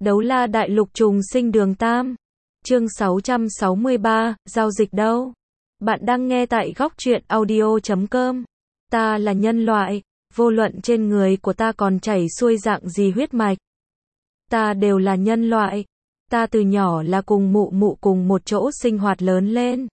Đấu la đại lục trùng sinh đường Tam. Chương 663, giao dịch đâu? Bạn đang nghe tại góc truyện audio.com. Ta là nhân loại, vô luận trên người của ta còn chảy xuôi dạng gì huyết mạch. Ta đều là nhân loại. Ta từ nhỏ là cùng mụ mụ cùng một chỗ sinh hoạt lớn lên.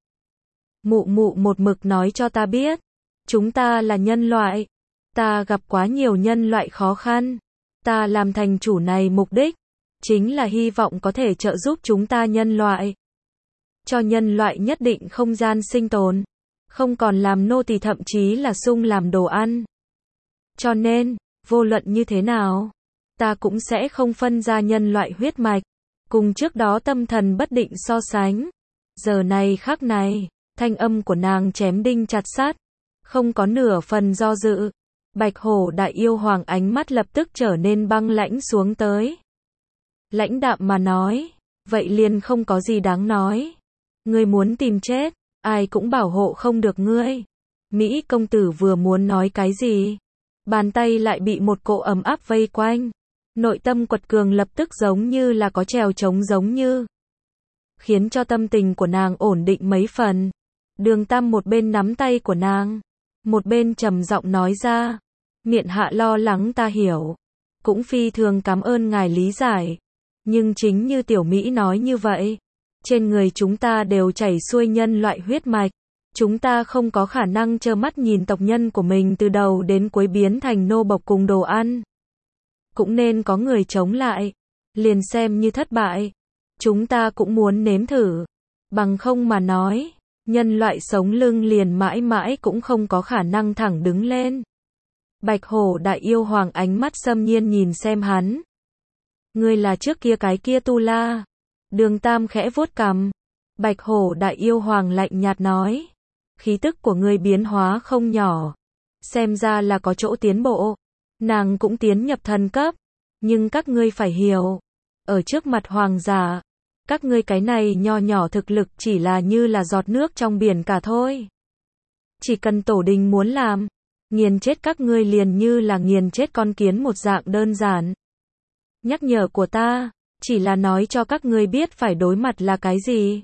Mụ mụ một mực nói cho ta biết, chúng ta là nhân loại. Ta gặp quá nhiều nhân loại khó khăn. Ta làm thành chủ này mục đích chính là hy vọng có thể trợ giúp chúng ta nhân loại, cho nhân loại nhất định không gian sinh tồn, không còn làm nô tỳ thậm chí là sung làm đồ ăn. Cho nên, vô luận như thế nào, ta cũng sẽ không phân ra nhân loại huyết mạch, cùng trước đó tâm thần bất định so sánh. Giờ này khắc này, thanh âm của nàng chém đinh chặt sắt, không có nửa phần do dự. Bạch hổ đại yêu hoàng ánh mắt lập tức trở nên băng lãnh xuống tới. Lãnh đạm mà nói, vậy liền không có gì đáng nói. Ngươi muốn tìm chết, ai cũng bảo hộ không được ngươi. Mỹ công tử vừa muốn nói cái gì, bàn tay lại bị một cỗ ấm áp vây quanh. Nội tâm quật cường lập tức giống như là có trèo trống giống như, khiến cho tâm tình của nàng ổn định mấy phần. Đường Tam một bên nắm tay của nàng, một bên trầm giọng nói ra, miện hạ lo lắng ta hiểu, cũng phi thường cảm ơn ngài lý giải. Nhưng chính như tiểu Mỹ nói như vậy, trên người chúng ta đều chảy xuôi nhân loại huyết mạch. Chúng ta không có khả năng trơ mắt nhìn tộc nhân của mình từ đầu đến cuối biến thành nô bộc cùng đồ ăn. Cũng nên có người chống lại, liền xem như thất bại. Chúng ta cũng muốn nếm thử. Bằng không mà nói, nhân loại sống lưng liền mãi mãi cũng không có khả năng thẳng đứng lên. Bạch hổ đại yêu hoàng ánh mắt xâm nhiên nhìn xem hắn. Ngươi là trước kia cái kia tu la. Đường Tam khẽ vuốt cằm. Bạch hổ đại yêu hoàng lạnh nhạt nói, khí tức của ngươi biến hóa không nhỏ, xem ra là có chỗ tiến bộ. Nàng cũng tiến nhập thần cấp, nhưng các ngươi phải hiểu, ở trước mặt hoàng giả, các ngươi cái này nho nhỏ thực lực chỉ là như là giọt nước trong biển cả thôi. Chỉ cần tổ đình muốn làm, nghiền chết các ngươi liền như là nghiền chết con kiến một dạng đơn giản. Nhắc nhở của ta, chỉ là nói cho các ngươi biết phải đối mặt là cái gì.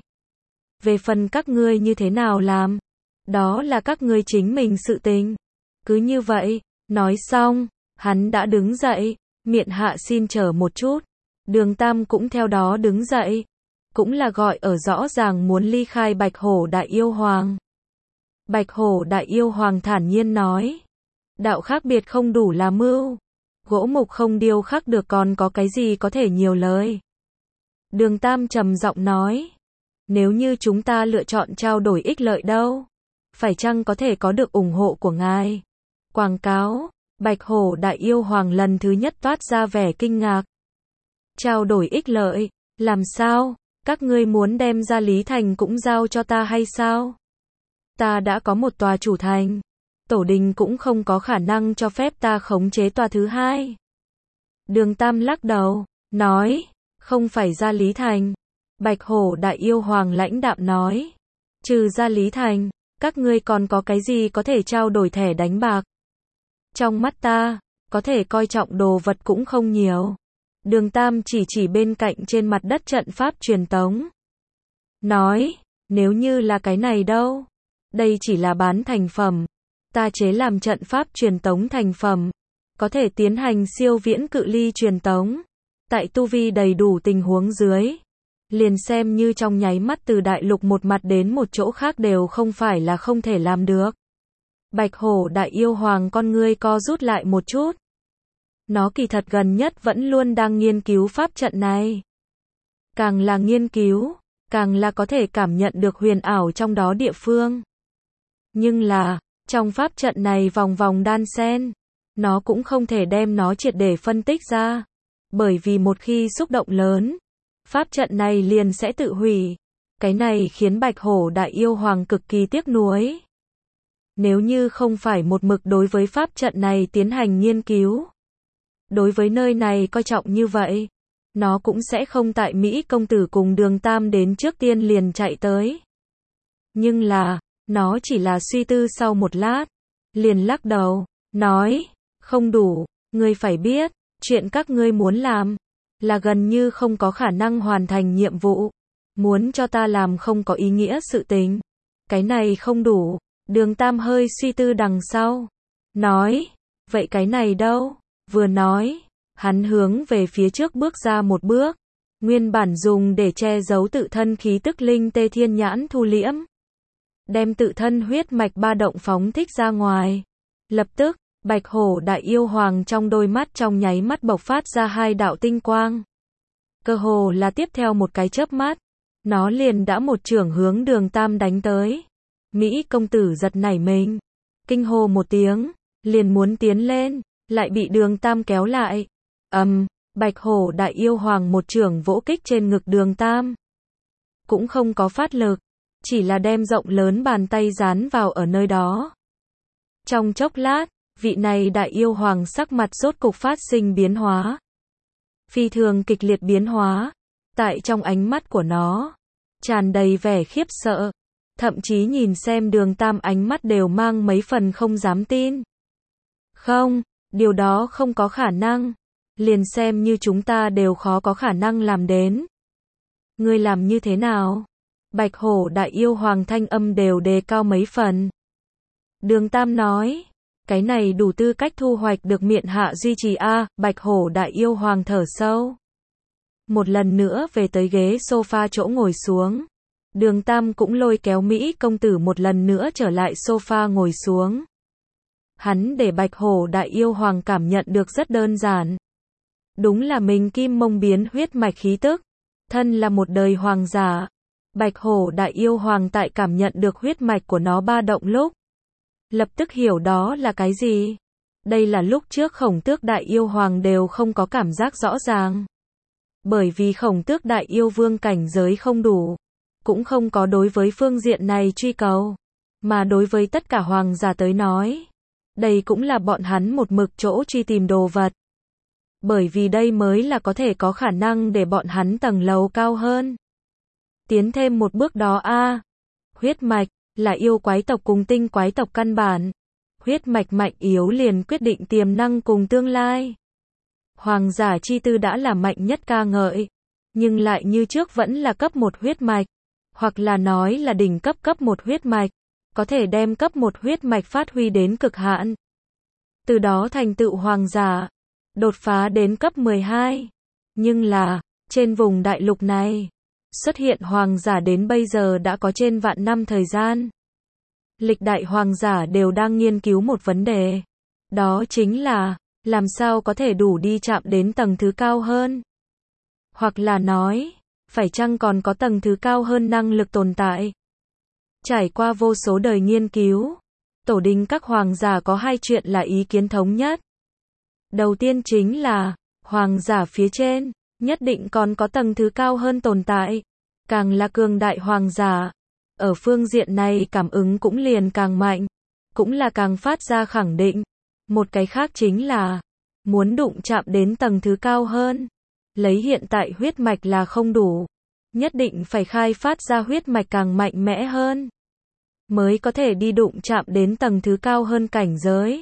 Về phần các ngươi như thế nào làm, đó là các ngươi chính mình sự tình. Cứ như vậy, nói xong, hắn đã đứng dậy, miện hạ xin chờ một chút. Đường Tam cũng theo đó đứng dậy, cũng là gọi ở rõ ràng muốn ly khai Bạch hổ đại yêu hoàng. Bạch hổ đại yêu hoàng thản nhiên nói, đạo khác biệt không đủ là mưu, gỗ mục không điêu khắc được còn có cái gì có thể nhiều lời. Đường Tam trầm giọng nói, nếu như chúng ta lựa chọn trao đổi ích lợi đâu, phải chăng có thể có được ủng hộ của ngài? Quảng cáo. Bạch hổ đại yêu hoàng lần thứ nhất toát ra vẻ kinh ngạc. Trao đổi ích lợi, làm sao? Các ngươi muốn đem ra Lý Thành cũng giao cho ta hay sao? Ta đã có một tòa chủ thành, tổ đình cũng không có khả năng cho phép ta khống chế tòa thứ hai. Đường Tam lắc đầu, nói, không phải ra Lý Thành. Bạch hổ đại yêu hoàng lãnh đạm nói, trừ ra Lý Thành, các ngươi còn có cái gì có thể trao đổi thẻ đánh bạc? Trong mắt ta, có thể coi trọng đồ vật cũng không nhiều. Đường Tam chỉ bên cạnh trên mặt đất trận pháp truyền tống. Nói, nếu như là cái này đâu? Đây chỉ là bán thành phẩm. Ta chế làm trận pháp truyền tống thành phẩm, có thể tiến hành siêu viễn cự ly truyền tống. Tại tu vi đầy đủ tình huống dưới, liền xem như trong nháy mắt từ đại lục một mặt đến một chỗ khác đều không phải là không thể làm được. Bạch hổ đại yêu hoàng con ngươi co rút lại một chút. Nó kỳ thật gần nhất vẫn luôn đang nghiên cứu pháp trận này. Càng là nghiên cứu, càng là có thể cảm nhận được huyền ảo trong đó địa phương. Nhưng là, trong pháp trận này vòng vòng đan xen, nó cũng không thể đem nó triệt để phân tích ra. Bởi vì một khi xúc động lớn, pháp trận này liền sẽ tự hủy. Cái này khiến Bạch hổ đại yêu hoàng cực kỳ tiếc nuối. Nếu như không phải một mực đối với pháp trận này tiến hành nghiên cứu, đối với nơi này coi trọng như vậy, nó cũng sẽ không tại Mỹ công tử cùng Đường Tam đến trước tiên liền chạy tới. Nhưng là, nó chỉ là suy tư sau một lát, liền lắc đầu, nói, không đủ, ngươi phải biết, chuyện các ngươi muốn làm, là gần như không có khả năng hoàn thành nhiệm vụ. Muốn cho ta làm không có ý nghĩa sự tình. Cái này không đủ. Đường Tam hơi suy tư đằng sau. Nói, vậy cái này đâu? Vừa nói, hắn hướng về phía trước bước ra một bước. Nguyên bản dùng để che giấu tự thân khí tức linh tê thiên nhãn thu liễm. Đem tự thân huyết mạch ba động phóng thích ra ngoài. Lập tức, Bạch Hổ Đại Yêu Hoàng trong đôi mắt trong nháy mắt bộc phát ra hai đạo tinh quang. Cơ hồ là tiếp theo một cái chớp mắt, nó liền đã một chưởng hướng Đường Tam đánh tới. Mỹ công tử giật nảy mình, kinh hô một tiếng, liền muốn tiến lên, lại bị Đường Tam kéo lại. Bạch Hổ Đại Yêu Hoàng một chưởng vỗ kích trên ngực Đường Tam. Cũng không có phát lực, chỉ là đem rộng lớn bàn tay dán vào ở nơi đó. Trong chốc lát, vị này Đại Yêu Hoàng sắc mặt rốt cục phát sinh biến hóa. Phi thường kịch liệt biến hóa, tại trong ánh mắt của nó, tràn đầy vẻ khiếp sợ, thậm chí nhìn xem Đường Tam ánh mắt đều mang mấy phần không dám tin. Không, điều đó không có khả năng, liền xem như chúng ta đều khó có khả năng làm đến. Ngươi làm như thế nào? Bạch Hổ Đại Yêu Hoàng thanh âm đều đề cao mấy phần. Đường Tam nói, cái này đủ tư cách thu hoạch được miện hạ duy trì a. Bạch Hổ Đại Yêu Hoàng thở sâu. Một lần nữa về tới ghế sofa chỗ ngồi xuống. Đường Tam cũng lôi kéo Mỹ công tử một lần nữa trở lại sofa ngồi xuống. Hắn để Bạch Hổ Đại Yêu Hoàng cảm nhận được rất đơn giản. Đúng là mình kim mông biến huyết mạch khí tức. Thân là một đời hoàng giả. Bạch Hổ Đại Yêu Hoàng tại cảm nhận được huyết mạch của nó ba động lúc. Lập tức hiểu đó là cái gì. Đây là lúc trước Khổng Tước Đại Yêu Hoàng đều không có cảm giác rõ ràng. Bởi vì Khổng Tước Đại Yêu Vương cảnh giới không đủ. Cũng không có đối với phương diện này truy cầu. Mà đối với tất cả hoàng giả tới nói. Đây cũng là bọn hắn một mực chỗ truy tìm đồ vật. Bởi vì đây mới là có thể có khả năng để bọn hắn tầng lầu cao hơn. Tiến thêm một bước đó a. Huyết mạch là yêu quái tộc cùng tinh quái tộc căn bản. Huyết mạch mạnh yếu liền quyết định tiềm năng cùng tương lai. Hoàng giả chi tư đã là mạnh nhất ca ngợi, nhưng lại như trước vẫn là cấp một huyết mạch, hoặc là nói là đỉnh cấp cấp một huyết mạch, có thể đem cấp một huyết mạch phát huy đến cực hạn. Từ đó thành tựu hoàng giả, đột phá đến cấp 12. Nhưng là, trên vùng đại lục này, xuất hiện hoàng giả đến bây giờ đã có trên vạn năm thời gian. Lịch đại hoàng giả đều đang nghiên cứu một vấn đề. Đó chính là, làm sao có thể đủ đi chạm đến tầng thứ cao hơn? Hoặc là nói, phải chăng còn có tầng thứ cao hơn năng lực tồn tại? Trải qua vô số đời nghiên cứu, tổ đình các hoàng giả có hai chuyện là ý kiến thống nhất. Đầu tiên chính là, hoàng giả phía trên, nhất định còn có tầng thứ cao hơn tồn tại. Càng là cường đại hoàng giả, ở phương diện này cảm ứng cũng liền càng mạnh, cũng là càng phát ra khẳng định. Một cái khác chính là, muốn đụng chạm đến tầng thứ cao hơn, lấy hiện tại huyết mạch là không đủ, nhất định phải khai phát ra huyết mạch càng mạnh mẽ hơn, mới có thể đi đụng chạm đến tầng thứ cao hơn cảnh giới.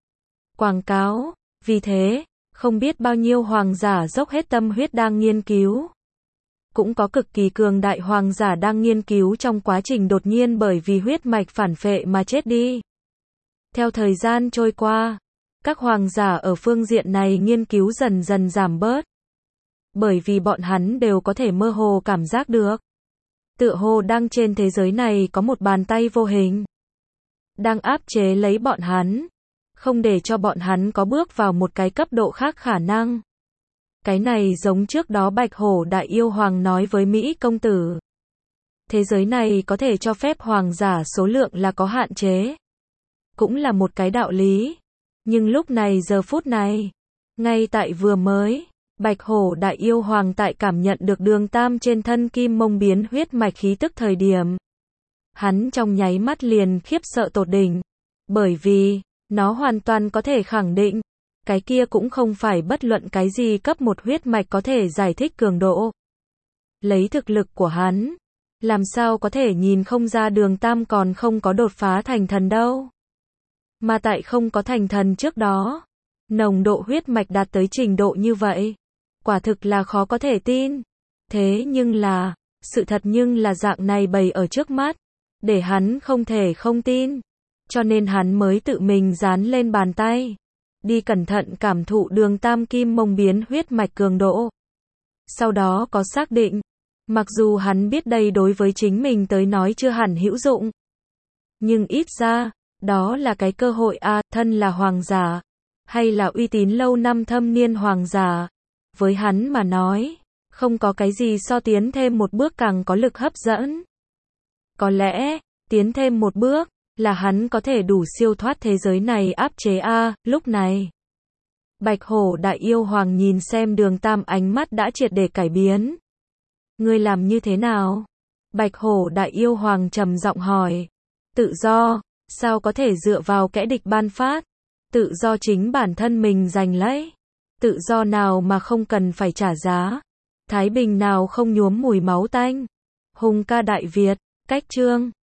Quảng cáo, vì thế, không biết bao nhiêu hoàng giả dốc hết tâm huyết đang nghiên cứu. Cũng có cực kỳ cường đại hoàng giả đang nghiên cứu trong quá trình đột nhiên bởi vì huyết mạch phản phệ mà chết đi. Theo thời gian trôi qua, các hoàng giả ở phương diện này nghiên cứu dần dần giảm bớt. Bởi vì bọn hắn đều có thể mơ hồ cảm giác được. Tựa hồ đang trên thế giới này có một bàn tay vô hình. Đang áp chế lấy bọn hắn. Không để cho bọn hắn có bước vào một cái cấp độ khác khả năng. Cái này giống trước đó Bạch Hổ Đại Yêu Hoàng nói với Mỹ công tử. Thế giới này có thể cho phép hoàng giả số lượng là có hạn chế. Cũng là một cái đạo lý. Nhưng lúc này giờ phút này, ngay tại vừa mới, Bạch Hổ Đại Yêu Hoàng tại cảm nhận được Đường Tam trên thân kim mông biến huyết mạch khí tức thời điểm. Hắn trong nháy mắt liền khiếp sợ tột đỉnh. Bởi vì, nó hoàn toàn có thể khẳng định, cái kia cũng không phải bất luận cái gì cấp một huyết mạch có thể giải thích cường độ. Lấy thực lực của hắn, làm sao có thể nhìn không ra Đường Tam còn không có đột phá thành thần đâu. Mà tại không có thành thần trước đó, nồng độ huyết mạch đạt tới trình độ như vậy, Quả thực là khó có thể tin. Thế nhưng là, sự thật nhưng là dạng này bày ở trước mắt, để hắn không thể không tin. Cho nên hắn mới tự mình dán lên bàn tay, đi cẩn thận cảm thụ Đường Tam Kim Mông biến huyết mạch cường độ. Sau đó có xác định, mặc dù hắn biết đây đối với chính mình tới nói chưa hẳn hữu dụng, nhưng ít ra, đó là cái cơ hội a, thân là hoàng giả, hay là uy tín lâu năm thâm niên hoàng giả, với hắn mà nói, không có cái gì so tiến thêm một bước càng có lực hấp dẫn. Có lẽ, tiến thêm một bước, là hắn có thể đủ siêu thoát thế giới này áp chế a, lúc này. Bạch Hổ Đại Yêu Hoàng nhìn xem Đường Tam, ánh mắt đã triệt để cải biến. Ngươi làm như thế nào? Bạch Hổ Đại Yêu Hoàng trầm giọng hỏi. Tự do, sao có thể dựa vào kẻ địch ban phát? Tự do chính bản thân mình giành lấy. Tự do nào mà không cần phải trả giá? Thái bình nào không nhuốm mùi máu tanh? Hùng ca Đại Việt, cách chương